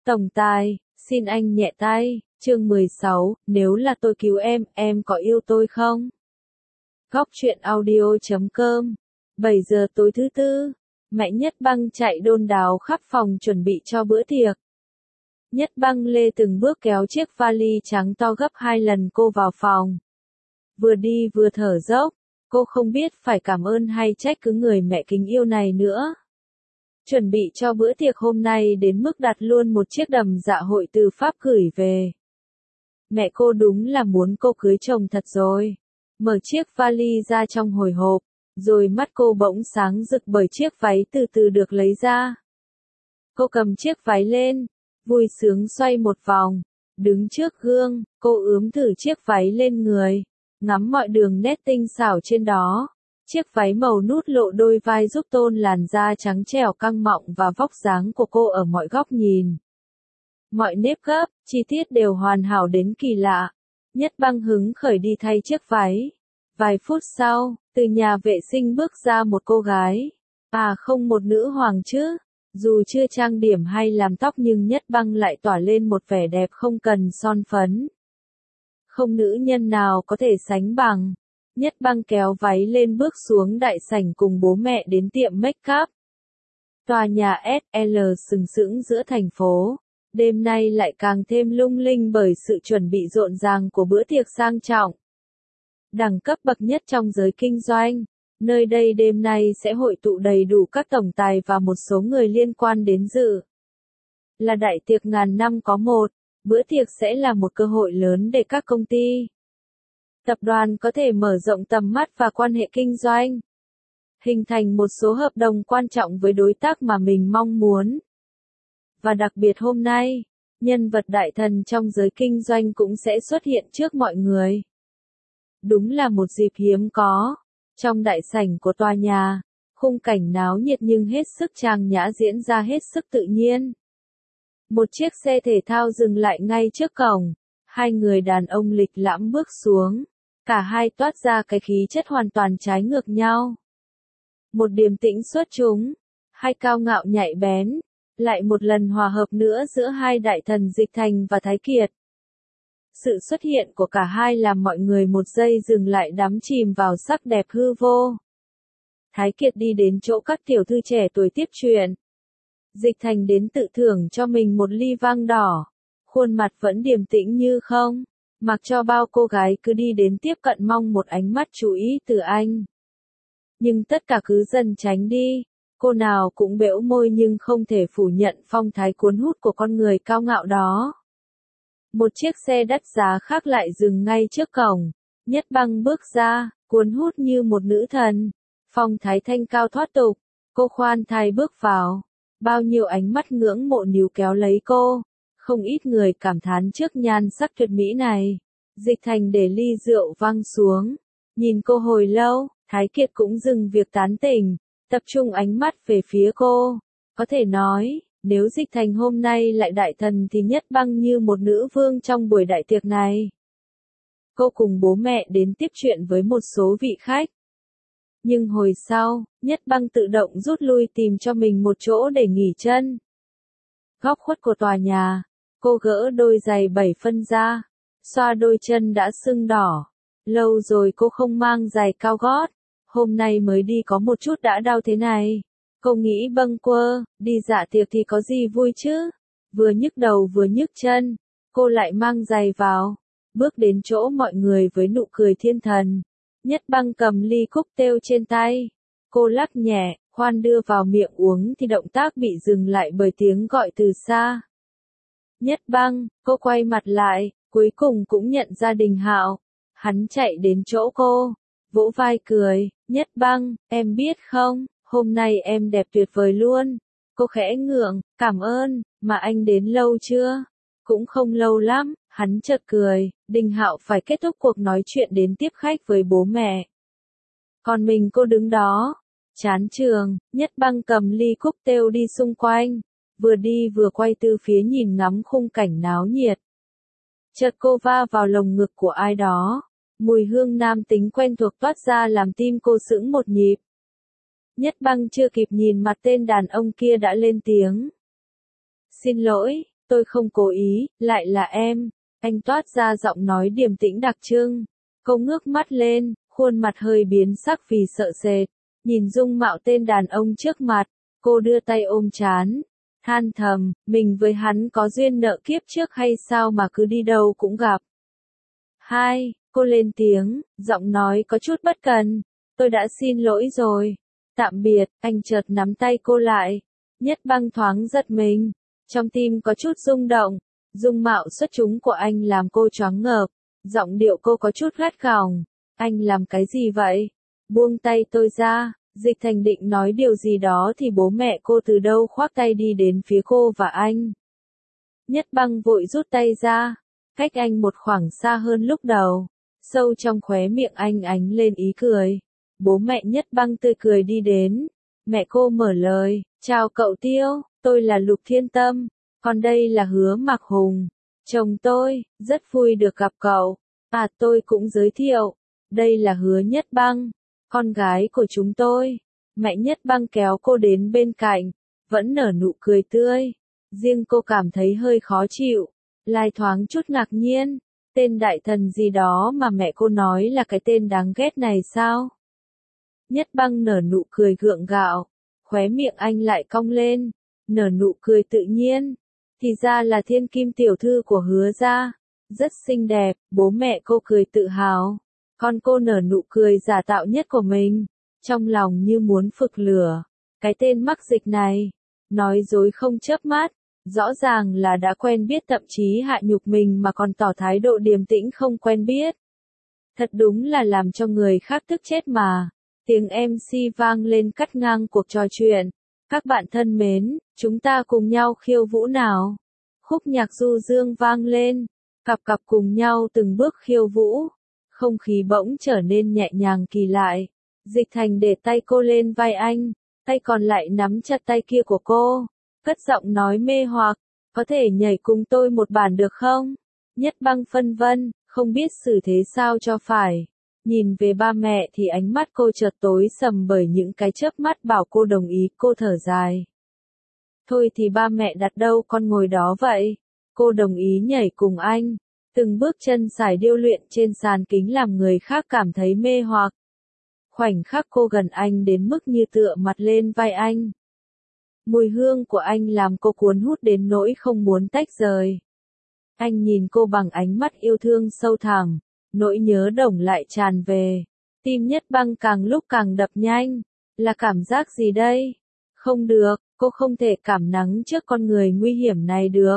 Tổng tài, xin anh nhẹ tay, chương 16, nếu là tôi cứu em có yêu tôi không? Góc truyện audio.com 7 giờ tối thứ tư, mẹ Nhất Băng chạy đôn đáo khắp phòng chuẩn bị cho bữa tiệc. Nhất Băng lê từng bước kéo chiếc vali trắng to gấp 2 lần cô vào phòng. Vừa đi vừa thở dốc, cô không biết phải cảm ơn hay trách cứ người mẹ kính yêu này nữa. Chuẩn bị cho bữa tiệc hôm nay đến mức đặt luôn một chiếc đầm dạ hội từ Pháp gửi về. Mẹ cô đúng là muốn cô cưới chồng thật rồi. Mở chiếc vali ra trong hồi hộp, rồi mắt cô bỗng sáng rực bởi chiếc váy từ từ được lấy ra. Cô cầm chiếc váy lên, vui sướng xoay một vòng, đứng trước gương, cô ướm thử chiếc váy lên người, ngắm mọi đường nét tinh xảo trên đó. Chiếc váy màu nút lộ đôi vai giúp tôn làn da trắng trẻo căng mọng và vóc dáng của cô ở mọi góc nhìn. Mọi nếp gấp, chi tiết đều hoàn hảo đến kỳ lạ. Nhất Băng hứng khởi đi thay chiếc váy. Vài phút sau, từ nhà vệ sinh bước ra một cô gái. À không, một nữ hoàng chứ. Dù chưa trang điểm hay làm tóc nhưng Nhất Băng lại tỏa lên một vẻ đẹp không cần son phấn. Không nữ nhân nào có thể sánh bằng. Nhất Băng kéo váy lên bước xuống đại sảnh cùng bố mẹ đến tiệm make up. Tòa nhà SL sừng sững giữa thành phố. Đêm nay lại càng thêm lung linh bởi sự chuẩn bị rộn ràng của bữa tiệc sang trọng. Đẳng cấp bậc nhất trong giới kinh doanh. Nơi đây đêm nay sẽ hội tụ đầy đủ các tổng tài và một số người liên quan đến dự. Là đại tiệc ngàn năm có một, bữa tiệc sẽ là một cơ hội lớn để các công ty, tập đoàn có thể mở rộng tầm mắt và quan hệ kinh doanh. Hình thành một số hợp đồng quan trọng với đối tác mà mình mong muốn. Và đặc biệt hôm nay, nhân vật đại thần trong giới kinh doanh cũng sẽ xuất hiện trước mọi người. Đúng là một dịp hiếm có. Trong đại sảnh của tòa nhà, khung cảnh náo nhiệt nhưng hết sức trang nhã diễn ra hết sức tự nhiên. Một chiếc xe thể thao dừng lại ngay trước cổng. Hai người đàn ông lịch lãm bước xuống. Cả hai toát ra cái khí chất hoàn toàn trái ngược nhau. Một điềm tĩnh xuất chúng, hai cao ngạo nhạy bén, lại một lần hòa hợp nữa giữa hai đại thần Dịch Thành và Thái Kiệt. Sự xuất hiện của cả hai làm mọi người một giây dừng lại đắm chìm vào sắc đẹp hư vô. Thái Kiệt đi đến chỗ các tiểu thư trẻ tuổi tiếp chuyện. Dịch Thành đến tự thưởng cho mình một ly vang đỏ. Khuôn mặt vẫn điềm tĩnh như không. Mặc cho bao cô gái cứ đi đến tiếp cận mong một ánh mắt chú ý từ anh. Nhưng tất cả cứ dần tránh đi. Cô nào cũng bẽo môi nhưng không thể phủ nhận phong thái cuốn hút của con người cao ngạo đó. Một chiếc xe đắt giá khác lại dừng ngay trước cổng. Nhất Băng bước ra, cuốn hút như một nữ thần. Phong thái thanh cao thoát tục. Cô khoan thai bước vào. Bao nhiêu ánh mắt ngưỡng mộ níu kéo lấy cô. Không ít người cảm thán trước nhan sắc tuyệt mỹ này. Dịch Thành để ly rượu văng xuống. Nhìn cô hồi lâu, Thái Kiệt cũng dừng việc tán tỉnh. Tập trung ánh mắt về phía cô. Có thể nói, nếu Dịch Thành hôm nay lại đại thần thì Nhất Băng như một nữ vương trong buổi đại tiệc này. Cô cùng bố mẹ đến tiếp chuyện với một số vị khách. Nhưng hồi sau, Nhất Băng tự động rút lui tìm cho mình một chỗ để nghỉ chân. Góc khuất của tòa nhà, cô gỡ đôi giày 7 phân ra, xoa đôi chân đã sưng đỏ. Lâu rồi cô không mang giày cao gót, hôm nay mới đi có một chút đã đau thế này. Cô nghĩ bâng quơ, đi dạ tiệc thì có gì vui chứ? Vừa nhức đầu vừa nhức chân, cô lại mang giày vào, bước đến chỗ mọi người với nụ cười thiên thần. Nhất Băng cầm ly cocktail trên tay. Cô lắc nhẹ, khoan đưa vào miệng uống thì động tác bị dừng lại bởi tiếng gọi từ xa. Nhất Băng, cô quay mặt lại, cuối cùng cũng nhận ra Đình Hạo. Hắn chạy đến chỗ cô, vỗ vai cười, Nhất Băng, em biết không, hôm nay em đẹp tuyệt vời luôn. Cô khẽ ngượng, cảm ơn, mà anh đến lâu chưa? Cũng không lâu lắm, hắn chợt cười, Đình Hạo phải kết thúc cuộc nói chuyện đến tiếp khách với bố mẹ. Còn mình cô đứng đó, chán trường. Nhất Băng cầm ly cocktail đi xung quanh, vừa đi vừa quay từ phía nhìn ngắm khung cảnh náo nhiệt. Chợt cô va vào lồng ngực của ai đó, mùi hương nam tính quen thuộc toát ra làm tim cô sững một nhịp. Nhất Băng chưa kịp nhìn mặt tên đàn ông kia đã lên tiếng. Xin lỗi, Tôi không cố ý, lại là em. Anh toát ra giọng nói điềm tĩnh đặc trưng. Cô ngước mắt lên, khuôn mặt hơi biến sắc vì sợ sệt. Nhìn dung mạo tên đàn ông trước mặt, cô đưa tay ôm trán. Than thầm, mình với hắn có duyên nợ kiếp trước hay sao mà cứ đi đâu cũng gặp. Hai, cô lên tiếng, giọng nói có chút bất cần. Tôi đã xin lỗi rồi. Tạm biệt, anh chợt nắm tay cô lại. Nhất Băng thoáng giật mình. Trong tim có chút rung động. Dung mạo xuất chúng của anh làm cô choáng ngợp. Giọng điệu cô có chút gắt gỏng. Anh làm cái gì vậy? Buông tay tôi ra. Dịch Thành định nói điều gì đó thì bố mẹ cô từ đâu khoác tay đi đến phía cô và anh. Nhất Băng vội rút tay ra. Cách anh một khoảng xa hơn lúc đầu. Sâu trong khóe miệng anh ánh lên ý cười. Bố mẹ Nhất Băng tươi cười đi đến. Mẹ cô mở lời. Chào cậu Tiêu, tôi là Lục Thiên Tâm. Còn đây là Hứa Mạc Hùng. Chồng tôi, rất vui được gặp cậu. À tôi cũng giới thiệu. Đây là Hứa Nhất Băng. Con gái của chúng tôi. Mẹ Nhất Băng kéo cô đến bên cạnh. Vẫn nở nụ cười tươi. Riêng cô cảm thấy hơi khó chịu. Lai thoáng chút ngạc nhiên. Tên đại thần gì đó mà mẹ cô nói là cái tên đáng ghét này sao? Nhất Băng nở nụ cười gượng gạo. Khóe miệng anh lại cong lên. Nở nụ cười tự nhiên. Thì ra là thiên kim tiểu thư của Hứa gia. Rất xinh đẹp, bố mẹ cô cười tự hào. Con cô nở nụ cười giả tạo nhất của mình. Trong lòng như muốn phực lửa. Cái tên mắc dịch này. Nói dối không chớp mắt. Rõ ràng là đã quen biết thậm chí hạ nhục mình mà còn tỏ thái độ điềm tĩnh không quen biết. Thật đúng là làm cho người khác tức chết mà. Tiếng MC vang lên cắt ngang cuộc trò chuyện. Các bạn thân mến, chúng ta cùng nhau khiêu vũ nào. Khúc nhạc du dương vang lên. Cặp cặp cùng nhau từng bước khiêu vũ. Không khí bỗng trở nên nhẹ nhàng kỳ lại. Dịch Thành để tay cô lên vai anh. Tay còn lại nắm chặt tay kia của cô. Cất giọng nói mê hoặc. Có thể nhảy cùng tôi một bản được không? Nhất Băng phân vân, không biết xử thế sao cho phải. Nhìn về ba mẹ thì ánh mắt cô chợt tối sầm bởi những cái chớp mắt bảo cô đồng ý, cô thở dài. Thôi thì ba mẹ đặt đâu con ngồi đó vậy. Cô đồng ý nhảy cùng anh. Từng bước chân sải điêu luyện trên sàn kính làm người khác cảm thấy mê hoặc. Khoảnh khắc cô gần anh đến mức như tựa mặt lên vai anh. Mùi hương của anh làm cô cuốn hút đến nỗi không muốn tách rời. Anh nhìn cô bằng ánh mắt yêu thương sâu thẳm. Nỗi nhớ đồng lại tràn về. Tim Nhất Băng càng lúc càng đập nhanh. Là cảm giác gì đây? Không được, cô không thể cảm nắng trước con người nguy hiểm này được.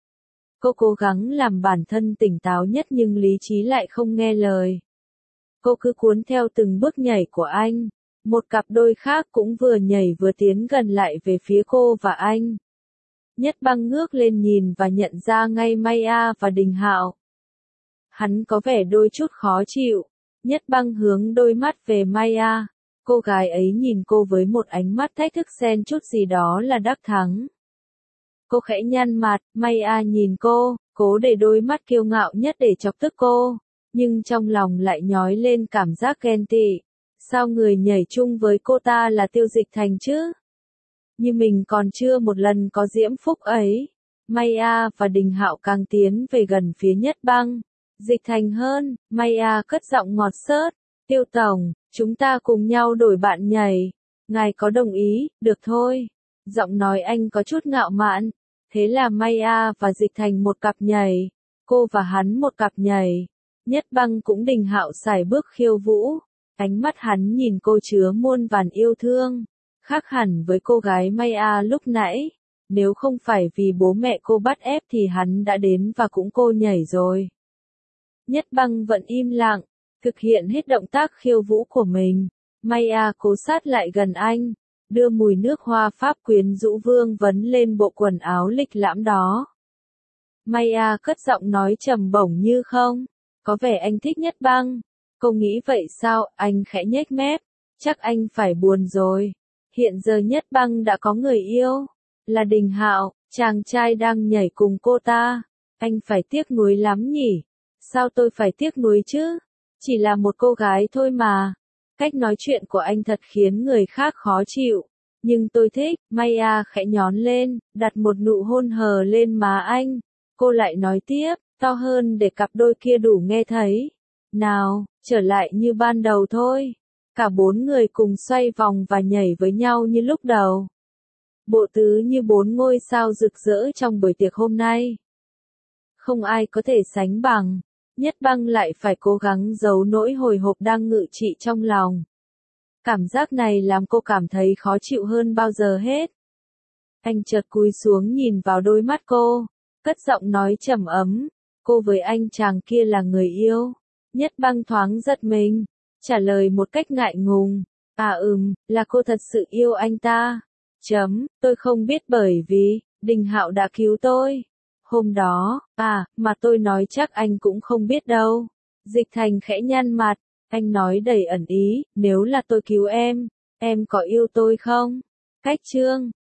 Cô cố gắng làm bản thân tỉnh táo nhất nhưng lý trí lại không nghe lời. Cô cứ cuốn theo từng bước nhảy của anh. Một cặp đôi khác cũng vừa nhảy vừa tiến gần lại về phía cô và anh. Nhất Băng ngước lên nhìn và nhận ra ngay Maya và Đình Hạo. Hắn có vẻ đôi chút khó chịu. Nhất Băng hướng đôi mắt về Maya. Cô gái ấy nhìn cô với một ánh mắt thách thức xen chút gì đó là đắc thắng. Cô khẽ nhăn mặt, Maya nhìn cô, cố để đôi mắt kiêu ngạo nhất để chọc tức cô. Nhưng trong lòng lại nhói lên cảm giác ghen tị. Sao người nhảy chung với cô ta là Tiêu Dịch Thành chứ? Như mình còn chưa một lần có diễm phúc ấy. Maya và Đình Hạo càng tiến về gần phía Nhất Băng. Dịch Thành hơn, Maya cất giọng ngọt xớt. Tiêu Tổng, chúng ta cùng nhau đổi bạn nhảy. Ngài có đồng ý, được thôi. Giọng nói anh có chút ngạo mạn. Thế là Maya và Dịch Thành một cặp nhảy. Cô và hắn một cặp nhảy. Nhất Băng cũng Đình Hạo sải bước khiêu vũ. Ánh mắt hắn nhìn cô chứa muôn vàn yêu thương. Khác hẳn với cô gái Maya lúc nãy. Nếu không phải vì bố mẹ cô bắt ép thì hắn đã đến và cũng cô nhảy rồi. Nhất Băng vẫn im lặng, thực hiện hết động tác khiêu vũ của mình. Maya cố sát lại gần anh, đưa mùi nước hoa pháp quyến rũ vương vấn lên bộ quần áo lịch lãm đó. Maya cất giọng nói trầm bổng như không. Có vẻ anh thích Nhất Băng. Cô nghĩ vậy sao? Anh khẽ nhếch mép. Chắc anh phải buồn rồi. Hiện giờ Nhất Băng đã có người yêu. Là Đình Hạo, chàng trai đang nhảy cùng cô ta. Anh phải tiếc nuối lắm nhỉ? Sao tôi phải tiếc nuối chứ? Chỉ là một cô gái thôi mà. Cách nói chuyện của anh thật khiến người khác khó chịu. Nhưng tôi thích, Maya khẽ nhón lên, đặt một nụ hôn hờ lên má anh. Cô lại nói tiếp, to hơn để cặp đôi kia đủ nghe thấy. Nào, trở lại như ban đầu thôi. Cả bốn người cùng xoay vòng và nhảy với nhau như lúc đầu. Bộ tứ như bốn ngôi sao rực rỡ trong buổi tiệc hôm nay. Không ai có thể sánh bằng. Nhất Băng lại phải cố gắng giấu nỗi hồi hộp đang ngự trị trong lòng. Cảm giác này làm cô cảm thấy khó chịu hơn bao giờ hết. Anh chợt cúi xuống nhìn vào đôi mắt cô, cất giọng nói trầm ấm, cô với anh chàng kia là người yêu. Nhất Băng thoáng giật mình, trả lời một cách ngại ngùng, là cô thật sự yêu anh ta. Tôi không biết bởi vì, Đình Hạo đã cứu tôi. Hôm đó, mà tôi nói chắc anh cũng không biết đâu. Dịch Thành khẽ nhăn mặt, anh nói đầy ẩn ý, nếu là tôi cứu em có yêu tôi không? Cách chương